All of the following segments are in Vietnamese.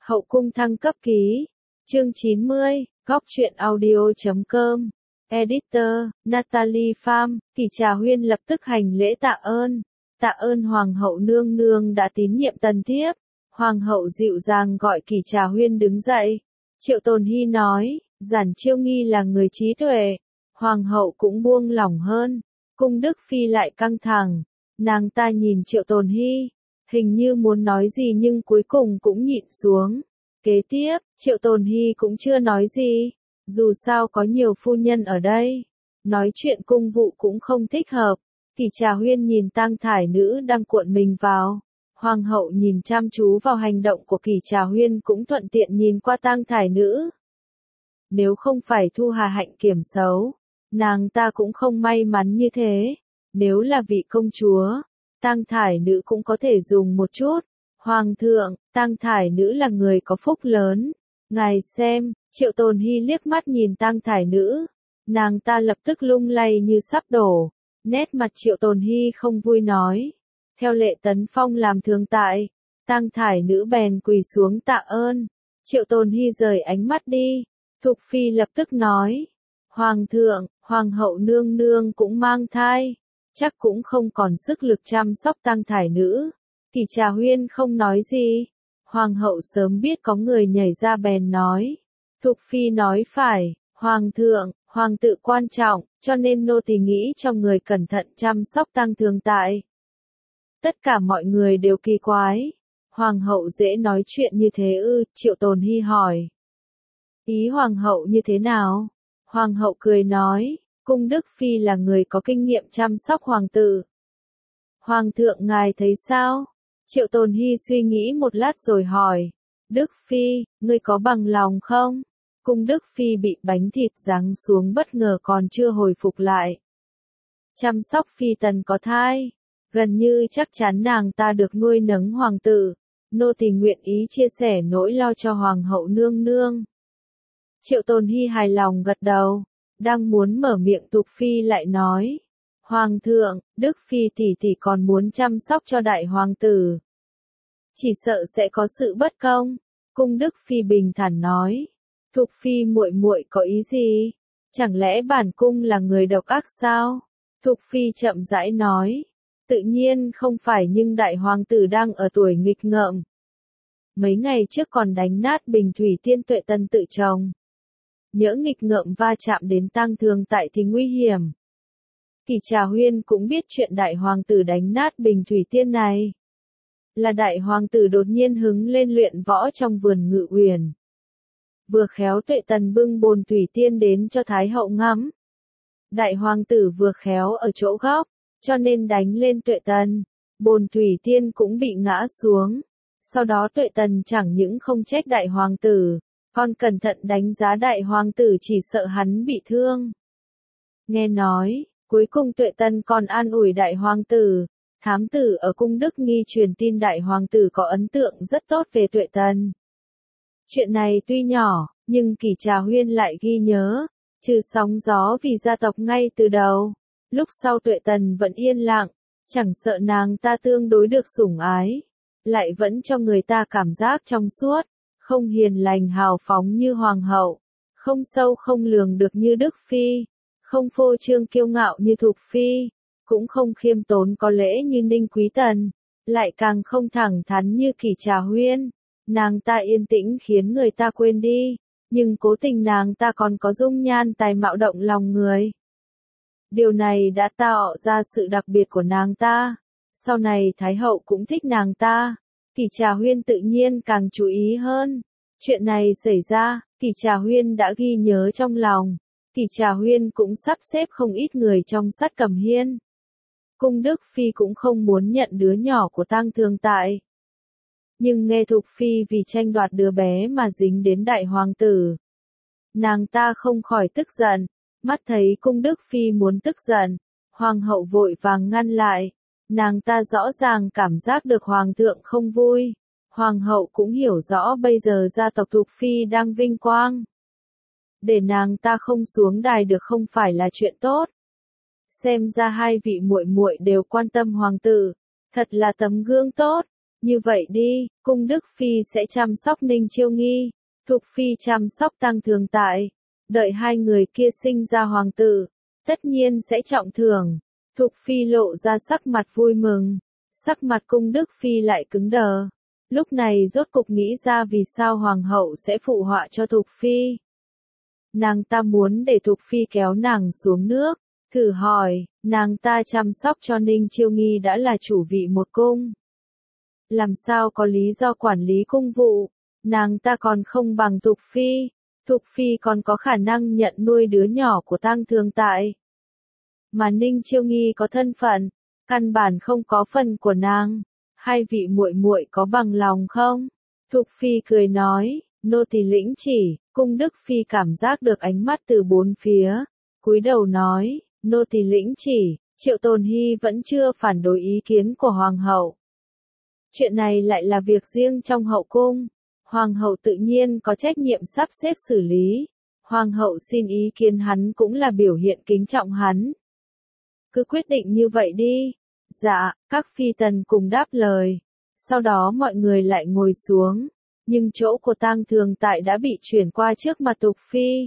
Hậu cung thăng cấp ký. Chương 90, Góc truyện audio.com. Editor, Natalie Pham. Kỷ Trà Huyên lập tức hành lễ tạ ơn. Tạ ơn Hoàng hậu nương nương đã tín nhiệm tần thiếp. Hoàng hậu dịu dàng gọi Kỷ Trà Huyên đứng dậy. Triệu Tồn Hy nói, Giản Chiêu Nghi là người trí tuệ. Hoàng hậu cũng buông lỏng hơn. Cung Đức Phi lại căng thẳng. Nàng ta nhìn Triệu Tồn Hy, hình như muốn nói gì nhưng cuối cùng cũng nhịn xuống. Kế tiếp, Triệu Tồn Hy cũng chưa nói gì. Dù sao có nhiều phu nhân ở đây. Nói chuyện cung vụ cũng không thích hợp. Kỷ Trà Huyên nhìn tang thải nữ đang cuộn mình vào. Hoàng hậu nhìn chăm chú vào hành động của Kỷ Trà Huyên cũng thuận tiện nhìn qua tang thải nữ. Nếu không phải Thu Hà hạnh kiểm xấu, nàng ta cũng không may mắn như thế. Nếu là vị công chúa, tang thải nữ cũng có thể dùng một chút. Hoàng thượng, tang thải nữ là người có phúc lớn. Ngài xem, Triệu Tồn Hy liếc mắt nhìn tang thải nữ. Nàng ta lập tức lung lay như sắp đổ. Nét mặt Triệu Tồn Hy không vui nói. Theo lệ Tấn Phong làm thường tại, tang thải nữ bèn quỳ xuống tạ ơn. Triệu Tồn Hy rời ánh mắt đi. Thục Phi lập tức nói. Hoàng thượng, Hoàng hậu nương nương cũng mang thai. Chắc cũng không còn sức lực chăm sóc tang thải nữ. Kỷ Trà Huyên không nói gì. Hoàng hậu sớm biết có người nhảy ra bèn nói. Thục Phi nói phải, Hoàng thượng, Hoàng tự quan trọng, cho nên nô tỳ nghĩ cho người cẩn thận chăm sóc tang thường tại. Tất cả mọi người đều kỳ quái. Hoàng hậu dễ nói chuyện như thế ư? Triệu Tồn Hy hỏi. Ý Hoàng hậu như thế nào? Hoàng hậu cười nói, Cung Đức Phi là người có kinh nghiệm chăm sóc hoàng tử. Hoàng thượng ngài thấy sao? Triệu Tồn Hy suy nghĩ một lát rồi hỏi. Đức Phi, ngươi có bằng lòng không? Cung Đức Phi bị bánh thịt giáng xuống bất ngờ còn chưa hồi phục lại. Chăm sóc Phi tần có thai. Gần như chắc chắn nàng ta được nuôi nấng hoàng tử. Nô tỳ nguyện ý chia sẻ nỗi lo cho Hoàng hậu nương nương. Triệu Tồn Hy hài lòng gật đầu. Đang muốn mở miệng Thục Phi lại nói. Hoàng thượng, Đức Phi tỷ tỷ còn muốn chăm sóc cho đại hoàng tử. Chỉ sợ sẽ có sự bất công. Cung Đức Phi bình thản nói. Thục Phi muội muội có ý gì? Chẳng lẽ bản cung là người độc ác sao? Thục Phi chậm rãi nói. Tự nhiên không phải nhưng đại hoàng tử đang ở tuổi nghịch ngợm. Mấy ngày trước còn đánh nát Bình Thủy Tiên Tuệ Tần tự chồng. Nhỡ nghịch ngợm va chạm đến tang thường tại thì nguy hiểm. Kỷ Trà Huyên cũng biết chuyện đại hoàng tử đánh nát Bình Thủy Tiên này. Là đại hoàng tử đột nhiên hứng lên luyện võ trong vườn Ngự Uyển. Vừa khéo Tuệ Tần bưng bồn Thủy Tiên đến cho Thái hậu ngắm. Đại hoàng tử vừa khéo ở chỗ góc, cho nên đánh lên Tuệ Tần. Bồn Thủy Tiên cũng bị ngã xuống. Sau đó Tuệ Tần chẳng những không trách đại hoàng tử, còn cẩn thận đánh giá đại hoàng tử chỉ sợ hắn bị thương. Nghe nói, cuối cùng Tuệ Tần còn an ủi đại hoàng tử. Thám tử ở cung Đức Nghi truyền tin đại hoàng tử có ấn tượng rất tốt về Tuệ Tần. Chuyện này tuy nhỏ, nhưng Kỷ Trà Huyên lại ghi nhớ, trừ sóng gió vì gia tộc ngay từ đầu. Lúc sau Tuệ Tần vẫn yên lặng, chẳng sợ nàng ta tương đối được sủng ái, lại vẫn cho người ta cảm giác trong suốt, không hiền lành hào phóng như hoàng hậu, không sâu không lường được như Đức Phi, không phô trương kiêu ngạo như Thục Phi, cũng không khiêm tốn có lễ như Ninh Quý Tần, lại càng không thẳng thắn như Kỷ Trà Huyên. Nàng ta yên tĩnh khiến người ta quên đi, nhưng cố tình nàng ta còn có dung nhan tài mạo động lòng người. Điều này đã tạo ra sự đặc biệt của nàng ta. Sau này Thái hậu cũng thích nàng ta. Kỷ Trà Huyên tự nhiên càng chú ý hơn. Chuyện này xảy ra, Kỷ Trà Huyên đã ghi nhớ trong lòng. Kỷ Trà Huyên cũng sắp xếp không ít người trong Sát Cẩm Hiên. Cung Đức Phi cũng không muốn nhận đứa nhỏ của tang thường tại. Nhưng nghe Thục Phi vì tranh đoạt đứa bé mà dính đến đại hoàng tử. Nàng ta không khỏi tức giận. Mắt thấy Cung Đức Phi muốn tức giận, hoàng hậu vội vàng ngăn lại. Nàng ta rõ ràng cảm giác được hoàng thượng không vui. Hoàng hậu cũng hiểu rõ bây giờ gia tộc Thục Phi đang vinh quang. Để nàng ta không xuống đài được không phải là chuyện tốt. Xem ra hai vị muội muội đều quan tâm hoàng tử, thật là tấm gương tốt. Như vậy đi, cung Đức Phi sẽ chăm sóc Ninh Chiêu Nghi, Thục Phi chăm sóc Tăng Thường Tại. Đợi hai người kia sinh ra hoàng tử, tất nhiên sẽ trọng thưởng. Thục Phi lộ ra sắc mặt vui mừng, sắc mặt cung Đức Phi lại cứng đờ. Lúc này rốt cục nghĩ ra vì sao hoàng hậu sẽ phụ họa cho Thục Phi. Nàng ta muốn để Thục Phi kéo nàng xuống nước, thử hỏi, nàng ta chăm sóc cho Ninh Chiêu Nghi đã là chủ vị một cung. Làm sao có lý do quản lý cung vụ, nàng ta còn không bằng Thục Phi. Thục Phi còn có khả năng nhận nuôi đứa nhỏ của Tăng Thường Tại. Mà Ninh Chiêu Nghi có thân phận, căn bản không có phần của nàng. Hai vị muội muội có bằng lòng không? Thục Phi cười nói, nô tỳ lĩnh chỉ. Cung Đức Phi cảm giác được ánh mắt từ bốn phía, cúi đầu nói, nô tỳ lĩnh chỉ. Triệu Tồn Hy vẫn chưa phản đối ý kiến của hoàng hậu. Chuyện này lại là việc riêng trong hậu cung. Hoàng hậu tự nhiên có trách nhiệm sắp xếp xử lý. Hoàng hậu xin ý kiến hắn cũng là biểu hiện kính trọng hắn. Cứ quyết định như vậy đi. Dạ, các phi tần cùng đáp lời. Sau đó mọi người lại ngồi xuống. Nhưng chỗ của Tăng Thường Tại đã bị chuyển qua trước mặt Thục Phi.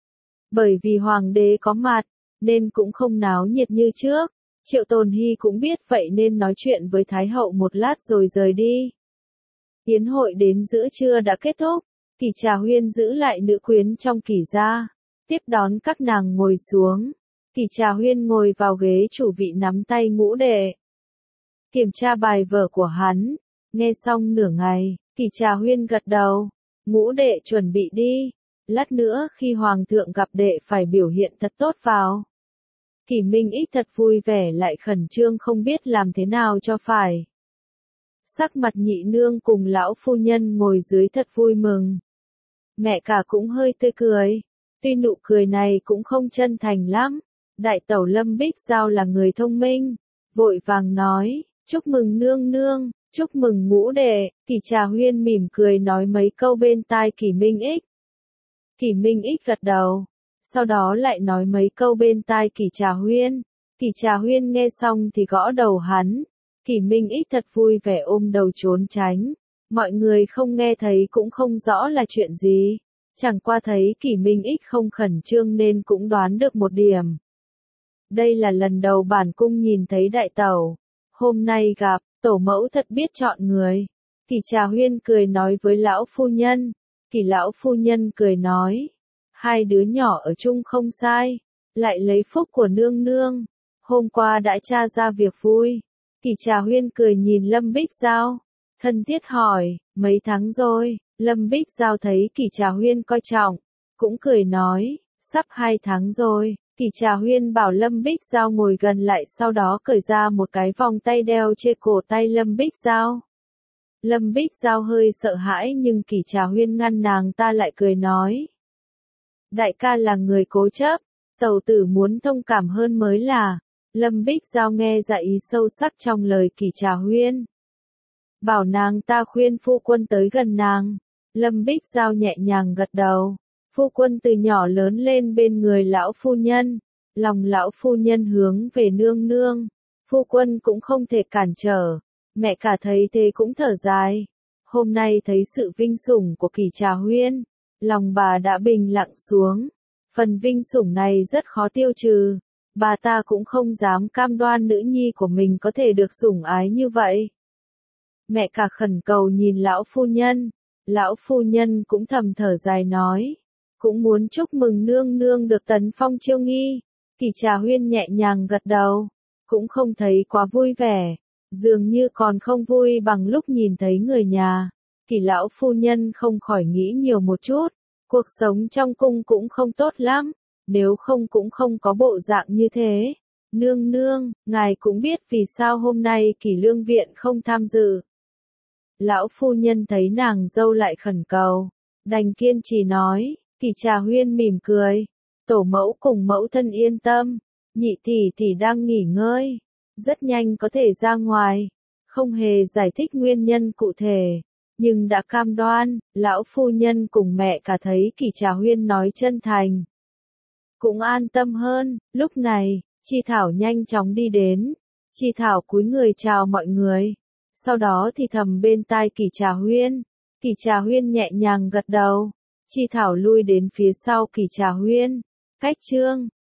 Bởi vì hoàng đế có mặt, nên cũng không náo nhiệt như trước. Triệu Tồn Hy cũng biết vậy nên nói chuyện với Thái hậu một lát rồi rời đi. Yến hội đến giữa trưa đã kết thúc, Kỷ Trà Huyên giữ lại nữ quyến trong Kỷ gia, tiếp đón các nàng ngồi xuống. Kỷ Trà Huyên ngồi vào ghế chủ vị nắm tay Ngũ Đệ, kiểm tra bài vở của hắn. Nghe xong nửa ngày, Kỷ Trà Huyên gật đầu. Ngũ Đệ chuẩn bị đi, lát nữa khi hoàng thượng gặp đệ phải biểu hiện thật tốt vào. Kỷ Minh Ích thật vui vẻ lại khẩn trương không biết làm thế nào cho phải. Sắc mặt nhị nương cùng lão phu nhân ngồi dưới thật vui mừng. Mẹ cả cũng hơi tươi cười. Tuy nụ cười này cũng không chân thành lắm. Đại tẩu Lâm Bích Giao là người thông minh. Vội vàng nói, chúc mừng nương nương, chúc mừng Ngũ Đệ. Kỷ Trà Huyên mỉm cười nói mấy câu bên tai Kỷ Minh Ích. Kỷ Minh Ích gật đầu. Sau đó lại nói mấy câu bên tai Kỷ Trà Huyên. Kỷ Trà Huyên nghe xong thì gõ đầu hắn. Kỷ Minh Ích thật vui vẻ ôm đầu trốn tránh. Mọi người không nghe thấy cũng không rõ là chuyện gì. Chẳng qua thấy Kỷ Minh Ích không khẩn trương nên cũng đoán được một điểm. Đây là lần đầu bản cung nhìn thấy đại tẩu. Hôm nay gặp, tổ mẫu thật biết chọn người. Kỷ Trà Huyên cười nói với lão phu nhân. Kỷ lão phu nhân cười nói. Hai đứa nhỏ ở chung không sai. Lại lấy phúc của nương nương. Hôm qua đã tra ra việc vui. Kỷ Trà Huyên cười nhìn Lâm Bích Giao. Thân thiết hỏi, mấy tháng rồi? Lâm Bích Giao thấy Kỷ Trà Huyên coi trọng. Cũng cười nói, sắp 2 tháng rồi. Kỷ Trà Huyên bảo Lâm Bích Giao ngồi gần lại sau đó cởi ra một cái vòng tay đeo trên cổ tay Lâm Bích Giao. Lâm Bích Giao hơi sợ hãi nhưng Kỷ Trà Huyên ngăn nàng ta lại cười nói. Đại ca là người cố chấp, tẩu tử muốn thông cảm hơn mới là. Lâm Bích Giao nghe ra ý sâu sắc trong lời Kỷ Trà Huyên. Bảo nàng ta khuyên phu quân tới gần nàng. Lâm Bích Giao nhẹ nhàng gật đầu. Phu quân từ nhỏ lớn lên bên người lão phu nhân. Lòng lão phu nhân hướng về nương nương. Phu quân cũng không thể cản trở. Mẹ cả thấy thế cũng thở dài. Hôm nay thấy sự vinh sủng của Kỷ Trà Huyên. Lòng bà đã bình lặng xuống. Phần vinh sủng này rất khó tiêu trừ. Bà ta cũng không dám cam đoan nữ nhi của mình có thể được sủng ái như vậy. Mẹ cả khẩn cầu nhìn lão phu nhân. Lão phu nhân cũng thầm thở dài nói. Cũng muốn chúc mừng nương nương được tấn phong chiêu nghi. Kỷ Trà Huyên nhẹ nhàng gật đầu. Cũng không thấy quá vui vẻ. Dường như còn không vui bằng lúc nhìn thấy người nhà. Kỷ lão phu nhân không khỏi nghĩ nhiều một chút. Cuộc sống trong cung cũng không tốt lắm. Nếu không cũng không có bộ dạng như thế. Nương nương, ngài cũng biết vì sao hôm nay Kỷ Lương Viện không tham dự. Lão phu nhân thấy nàng dâu lại khẩn cầu. Đành kiên trì nói. Kỷ Trà Huyên mỉm cười. Tổ mẫu cùng mẫu thân yên tâm. Nhị tỷ đang nghỉ ngơi. Rất nhanh có thể ra ngoài. Không hề giải thích nguyên nhân cụ thể. Nhưng đã cam đoan, lão phu nhân cùng mẹ cả thấy Kỷ Trà Huyên nói chân thành. Cũng an tâm hơn. Lúc này, Chi Thảo nhanh chóng đi đến. Chi Thảo cúi người chào mọi người. sau đó thì thầm bên tai Kỷ Trà Huyên. Kỷ Trà Huyên nhẹ nhàng gật đầu. Chi Thảo lui đến phía sau Kỷ Trà Huyên. Cách chương